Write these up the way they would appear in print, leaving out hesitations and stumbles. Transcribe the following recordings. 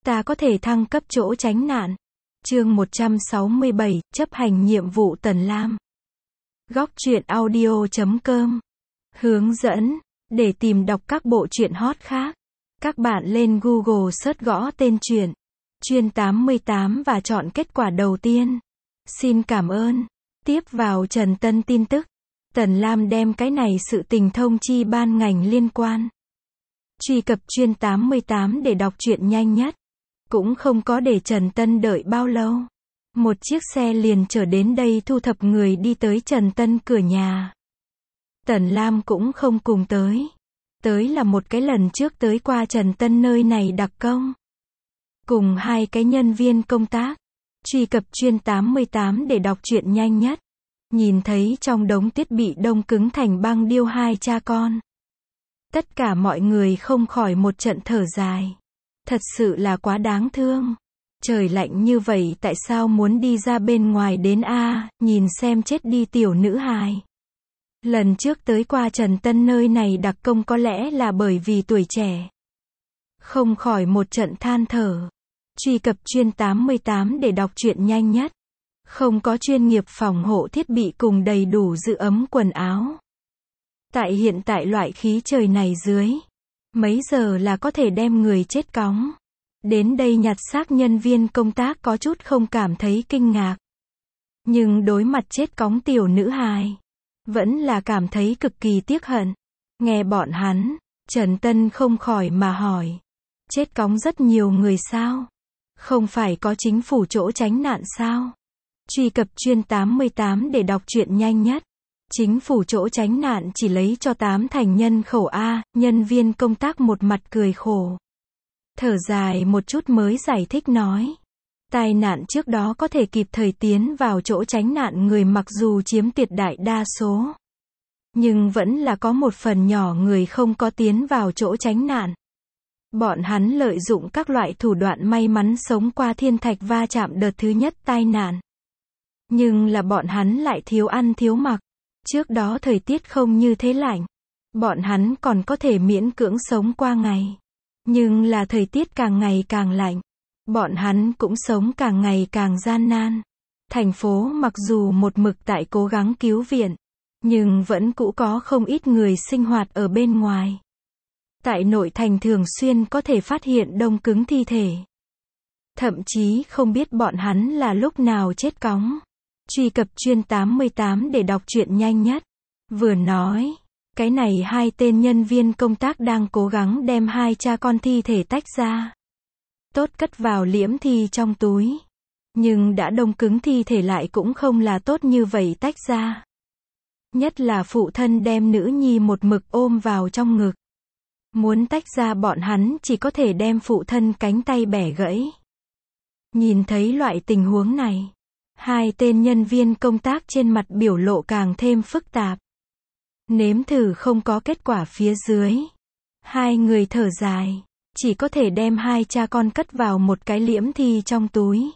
ta có thể thăng cấp chỗ tránh nạn. Chương 167, chấp hành nhiệm vụ Tần Lam. Góc truyện audio.com. Hướng dẫn. Để tìm đọc các bộ truyện hot khác, các bạn lên Google search gõ tên truyện Chuyên 88 và chọn kết quả đầu tiên. Xin cảm ơn. Tiếp vào Trần Tân tin tức. Tần Lam đem cái này sự tình thông chi ban ngành liên quan. Truy cập Chuyên 88 để đọc truyện nhanh nhất. Cũng không có để Trần Tân đợi bao lâu. Một chiếc xe liền chở đến đây thu thập người đi tới Trần Tân cửa nhà. Tần Lam cũng không cùng tới. Tới là một cái lần trước tới qua Trần Tân nơi này đặc công. Cùng hai cái nhân viên công tác. Truy cập Chuyên 88 để đọc truyện nhanh nhất. Nhìn thấy trong đống thiết bị đông cứng thành băng điêu hai cha con. Tất cả mọi người không khỏi một trận thở dài. Thật sự là quá đáng thương. Trời lạnh như vậy tại sao muốn đi ra bên ngoài đến a, nhìn xem chết đi tiểu nữ hài. Lần trước tới qua Trần Tân nơi này đặc công có lẽ là bởi vì tuổi trẻ. Không khỏi một trận than thở. Truy cập Chuyên 88 để đọc truyện nhanh nhất. Không có chuyên nghiệp phòng hộ thiết bị cùng đầy đủ giữ ấm quần áo. Tại hiện tại loại khí trời này dưới, mấy giờ là có thể đem người chết cóng. Đến đây nhặt xác nhân viên công tác có chút không cảm thấy kinh ngạc. Nhưng đối mặt chết cóng tiểu nữ hài, vẫn là cảm thấy cực kỳ tiếc hận. Nghe bọn hắn, Trần Tân không khỏi mà hỏi. Chết cóng rất nhiều người sao? Không phải có chính phủ chỗ tránh nạn sao? Truy cập Chuyên 88 để đọc truyện nhanh nhất. Chính phủ chỗ tránh nạn chỉ lấy cho 8 thành nhân khẩu A, nhân viên công tác một mặt cười khổ. Thở dài một chút mới giải thích nói. Tai nạn trước đó có thể kịp thời tiến vào chỗ tránh nạn người mặc dù chiếm tuyệt đại đa số. Nhưng vẫn là có một phần nhỏ người không có tiến vào chỗ tránh nạn. Bọn hắn lợi dụng các loại thủ đoạn may mắn sống qua thiên thạch va chạm đợt thứ nhất tai nạn. Nhưng là bọn hắn lại thiếu ăn thiếu mặc. Trước đó thời tiết không như thế lạnh. Bọn hắn còn có thể miễn cưỡng sống qua ngày. Nhưng là thời tiết càng ngày càng lạnh. Bọn hắn cũng sống càng ngày càng gian nan. Thành phố mặc dù một mực tại cố gắng cứu viện. Nhưng vẫn cũ có không ít người sinh hoạt ở bên ngoài. Tại nội thành thường xuyên có thể phát hiện đông cứng thi thể. Thậm chí không biết bọn hắn là lúc nào chết cóng. Truy cập Chuyên 88 để đọc truyện nhanh nhất. Vừa nói, cái này hai tên nhân viên công tác đang cố gắng đem hai cha con thi thể tách ra. Tốt cất vào liễm thi trong túi. Nhưng đã đông cứng thi thể lại cũng không là tốt như vậy tách ra. Nhất là phụ thân đem nữ nhi một mực ôm vào trong ngực. Muốn tách ra bọn hắn chỉ có thể đem phụ thân cánh tay bẻ gãy. Nhìn thấy loại tình huống này. Hai tên nhân viên công tác trên mặt biểu lộ càng thêm phức tạp. Nếm thử không có kết quả phía dưới. Hai người thở dài. Chỉ có thể đem hai cha con cất vào một cái liễm thi trong túi.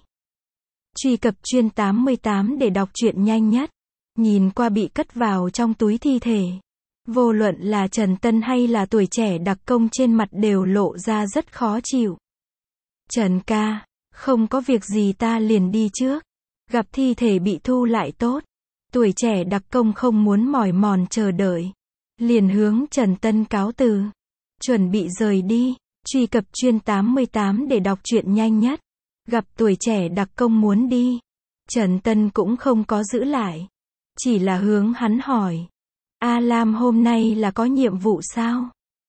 Truy cập Chuyên 88 để đọc truyện nhanh nhất. Nhìn qua bị cất vào trong túi thi thể. Vô luận là Trần Tân hay là tuổi trẻ đặc công trên mặt đều lộ ra rất khó chịu. Trần ca, không có việc gì ta liền đi trước. Gặp thi thể bị thu lại tốt. Tuổi trẻ đặc công không muốn mỏi mòn chờ đợi. Liền hướng Trần Tân cáo từ. Chuẩn bị rời đi. Truy cập Chuyên 88 để đọc truyện nhanh nhất. Gặp tuổi trẻ đặc công muốn đi. Trần Tân cũng không có giữ lại. Chỉ là hướng hắn hỏi. A Lam hôm nay là có nhiệm vụ sao?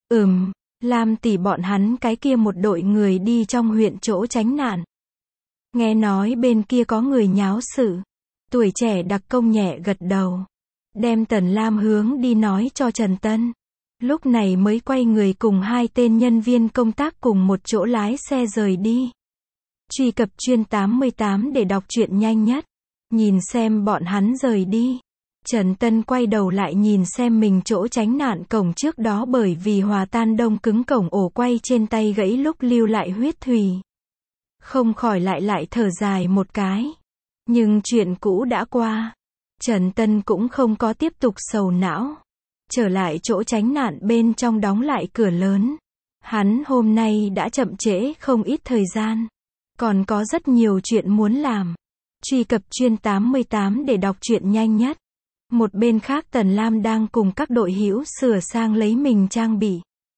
Lam tỷ bọn hắn cái kia một đội người đi trong huyện chỗ tránh nạn. Nghe nói bên kia có người nháo sự. Tuổi trẻ đặc công nhẹ gật đầu. Đem Tần Lam hướng đi nói cho Trần Tân. Lúc này mới quay người cùng hai tên nhân viên công tác cùng một chỗ lái xe rời đi. Truy cập Chuyên 88 để đọc truyện nhanh nhất. Nhìn xem bọn hắn rời đi. Trần Tân quay đầu lại nhìn xem mình chỗ tránh nạn cổng trước đó bởi vì hòa tan đông cứng cổng ổ quay trên tay gãy lúc lưu lại huyết thùy. Không khỏi lại thở dài một cái. Nhưng chuyện cũ đã qua. Trần Tân cũng không có tiếp tục sầu não. Trở lại chỗ tránh nạn bên trong đóng lại cửa lớn. Hắn hôm nay đã chậm trễ không ít thời gian. Còn có rất nhiều chuyện muốn làm. Truy cập Chuyên 88 để đọc truyện nhanh nhất. Một bên khác Tần Lam đang cùng các đội hữu sửa sang lấy mình trang bị.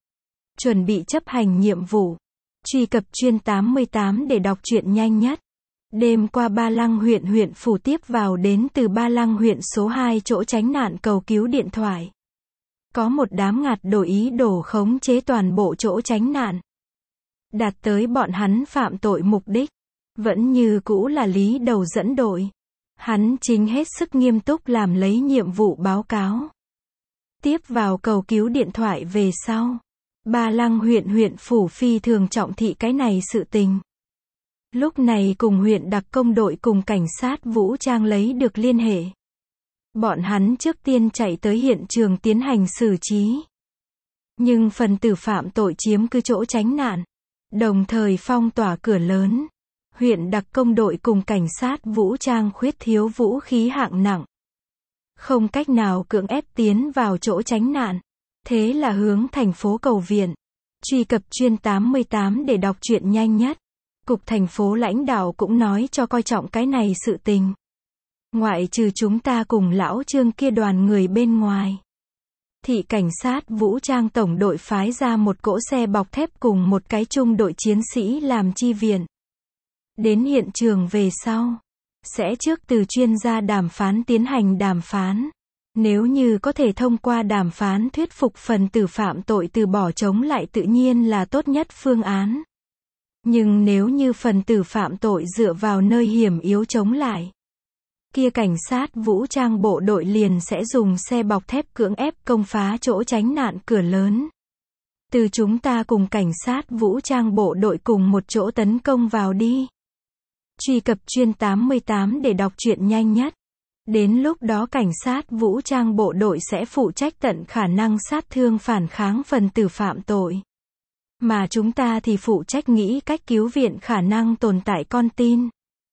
Chuẩn bị chấp hành nhiệm vụ. Truy cập Chuyên 88 để đọc truyện nhanh nhất. Đêm qua Ba Lăng huyện phủ tiếp vào đến từ Ba Lăng huyện số 2 chỗ tránh nạn cầu cứu điện thoại. Có một đám ngạt đổi ý đồ khống chế toàn bộ chỗ tránh nạn. Đạt tới bọn hắn phạm tội mục đích. Vẫn như cũ là Lý Đầu dẫn đội. Hắn chính hết sức nghiêm túc làm lấy nhiệm vụ báo cáo. Tiếp vào cầu cứu điện thoại về sau. Ba Lăng huyện phủ phi thường trọng thị cái này sự tình. Lúc này cùng huyện đặc công đội cùng cảnh sát vũ trang lấy được liên hệ. Bọn hắn trước tiên chạy tới hiện trường tiến hành xử trí. Nhưng phần tử phạm tội chiếm cứ chỗ tránh nạn. Đồng thời phong tỏa cửa lớn. Huyện đặc công đội cùng cảnh sát vũ trang khuyết thiếu vũ khí hạng nặng. Không cách nào cưỡng ép tiến vào chỗ tránh nạn. Thế là hướng thành phố cầu viện. Truy cập Chuyên 88 để đọc truyện nhanh nhất. Cục thành phố lãnh đạo cũng nói cho coi trọng cái này sự tình. Ngoại trừ chúng ta cùng lão Trương kia đoàn người bên ngoài. Thị cảnh sát vũ trang tổng đội phái ra một cỗ xe bọc thép cùng một cái trung đội chiến sĩ làm chi viện. Đến hiện trường về sau. Sẽ trước từ chuyên gia đàm phán tiến hành đàm phán. Nếu như có thể thông qua đàm phán thuyết phục phần tử phạm tội từ bỏ chống lại tự nhiên là tốt nhất phương án. Nhưng nếu như phần tử phạm tội dựa vào nơi hiểm yếu chống lại, kia cảnh sát vũ trang bộ đội liền sẽ dùng xe bọc thép cưỡng ép công phá chỗ tránh nạn cửa lớn. Từ chúng ta cùng cảnh sát vũ trang bộ đội cùng một chỗ tấn công vào đi. Truy cập Chuyên 88 để đọc truyện nhanh nhất. Đến lúc đó cảnh sát vũ trang bộ đội sẽ phụ trách tận khả năng sát thương phản kháng phần tử phạm tội. Mà chúng ta thì phụ trách nghĩ cách cứu viện khả năng tồn tại con tin.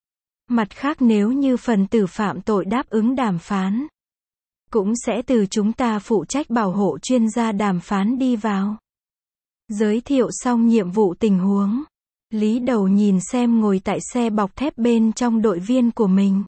Mặt khác nếu như phần tử phạm tội đáp ứng đàm phán, cũng sẽ từ chúng ta phụ trách bảo hộ chuyên gia đàm phán đi vào. Giới thiệu xong nhiệm vụ tình huống. Lý Đầu nhìn xem ngồi tại xe bọc thép bên trong đội viên của mình.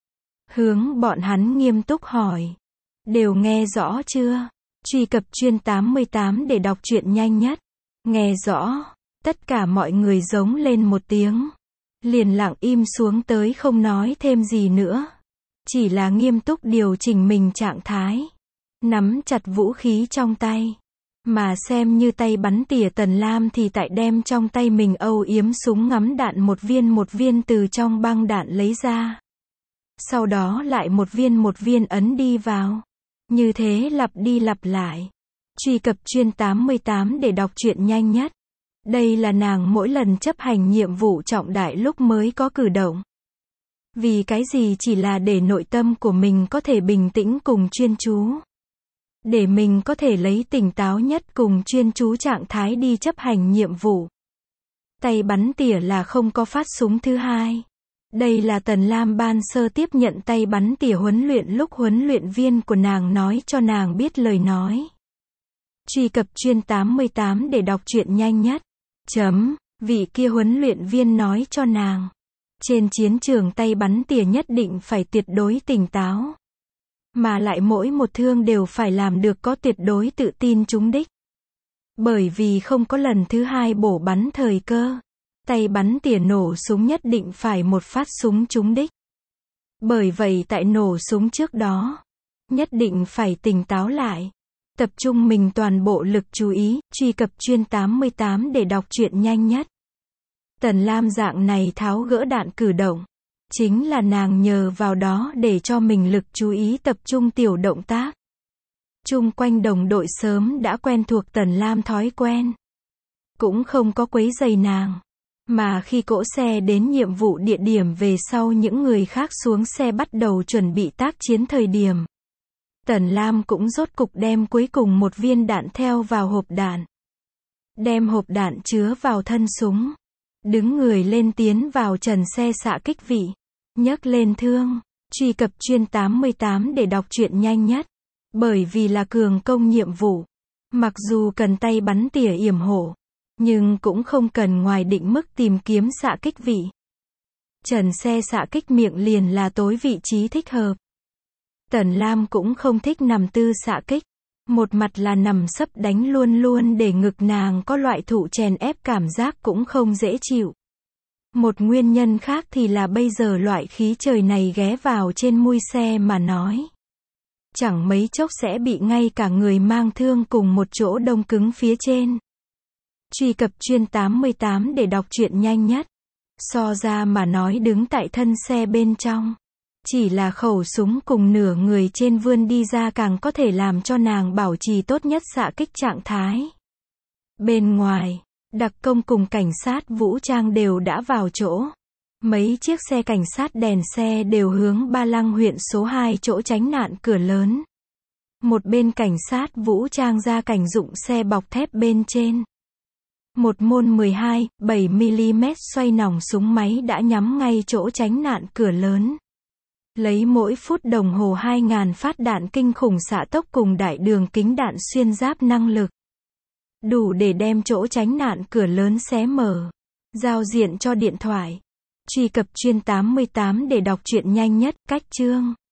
Hướng bọn hắn nghiêm túc hỏi. Đều nghe rõ chưa? Truy cập Chuyên 88 để đọc truyện nhanh nhất. Nghe rõ. Tất cả mọi người giống lên một tiếng. Liền lặng im xuống tới không nói thêm gì nữa. Chỉ là nghiêm túc điều chỉnh mình trạng thái. Nắm chặt vũ khí trong tay. Mà xem như tay bắn tỉa Tần Lam thì tại đem trong tay mình âu yếm súng ngắm đạn một viên từ trong băng đạn lấy ra. Sau đó lại một viên ấn đi vào. Như thế lặp đi lặp lại. Truy cập Chuyên 88 để đọc truyện nhanh nhất. Đây là nàng mỗi lần chấp hành nhiệm vụ trọng đại lúc mới có cử động. Vì cái gì chỉ là để nội tâm của mình có thể bình tĩnh cùng chuyên chú. Để mình có thể lấy tỉnh táo nhất cùng chuyên chú trạng thái đi chấp hành nhiệm vụ. Tay bắn tỉa là không có phát súng thứ hai. Đây là Tần Lam ban sơ tiếp nhận tay bắn tỉa huấn luyện lúc huấn luyện viên của nàng nói cho nàng biết lời nói. Truy cập Chuyên 88 để đọc truyện nhanh nhất. Vị kia huấn luyện viên nói cho nàng. Trên chiến trường tay bắn tỉa nhất định phải tuyệt đối tỉnh táo. Mà lại mỗi một thương đều phải làm được có tuyệt đối tự tin trúng đích. Bởi vì không có lần thứ hai bổ bắn thời cơ. Tay bắn tỉa nổ súng nhất định phải một phát súng trúng đích. Bởi vậy tại nổ súng trước đó, nhất định phải tỉnh táo lại. Tập trung mình toàn bộ lực chú ý, truy cập Chuyên 88 để đọc truyện nhanh nhất. Tần Lam dạng này tháo gỡ đạn cử động. Chính là nàng nhờ vào đó để cho mình lực chú ý tập trung tiểu động tác. Chung quanh đồng đội sớm đã quen thuộc Tần Lam thói quen. Cũng không có quấy rầy nàng. Mà khi cỗ xe đến nhiệm vụ địa điểm về sau những người khác xuống xe bắt đầu chuẩn bị tác chiến thời điểm. Tần Lam cũng rốt cục đem cuối cùng một viên đạn theo vào hộp đạn. Đem hộp đạn chứa vào thân súng. Đứng người lên tiến vào trần xe xạ kích vị. Nhấc lên thương. Truy cập Chuyên 88 để đọc truyện nhanh nhất. Bởi vì là cường công nhiệm vụ. Mặc dù cần tay bắn tỉa yểm hộ. Nhưng cũng không cần ngoài định mức tìm kiếm xạ kích vị. Trần xe xạ kích miệng liền là tối vị trí thích hợp. Tần Lam cũng không thích nằm tư xạ kích. Một mặt là nằm sấp đánh luôn luôn để ngực nàng có loại thụ chèn ép cảm giác cũng không dễ chịu. Một nguyên nhân khác thì là bây giờ loại khí trời này ghé vào trên mui xe mà nói. Chẳng mấy chốc sẽ bị ngay cả người mang thương cùng một chỗ đông cứng phía trên. Truy cập Chuyên 88 để đọc truyện nhanh nhất. So ra mà nói đứng tại thân xe bên trong. Chỉ là khẩu súng cùng nửa người trên vươn đi ra càng có thể làm cho nàng bảo trì tốt nhất xạ kích trạng thái. Bên ngoài, đặc công cùng cảnh sát vũ trang đều đã vào chỗ. Mấy chiếc xe cảnh sát đèn xe đều hướng Ba Lăng huyện số 2 chỗ tránh nạn cửa lớn. Một bên cảnh sát vũ trang ra cảnh dụng xe bọc thép bên trên. Một môn 12/7mm xoay nòng súng máy đã nhắm ngay chỗ tránh nạn cửa lớn. Lấy mỗi phút đồng hồ 2.000 phát đạn kinh khủng xạ tốc cùng đại đường kính đạn xuyên giáp năng lực. Đủ để đem chỗ tránh nạn cửa lớn xé mở. Giao diện cho điện thoại. Truy cập Chuyên 88 để đọc truyện nhanh nhất, cách chương.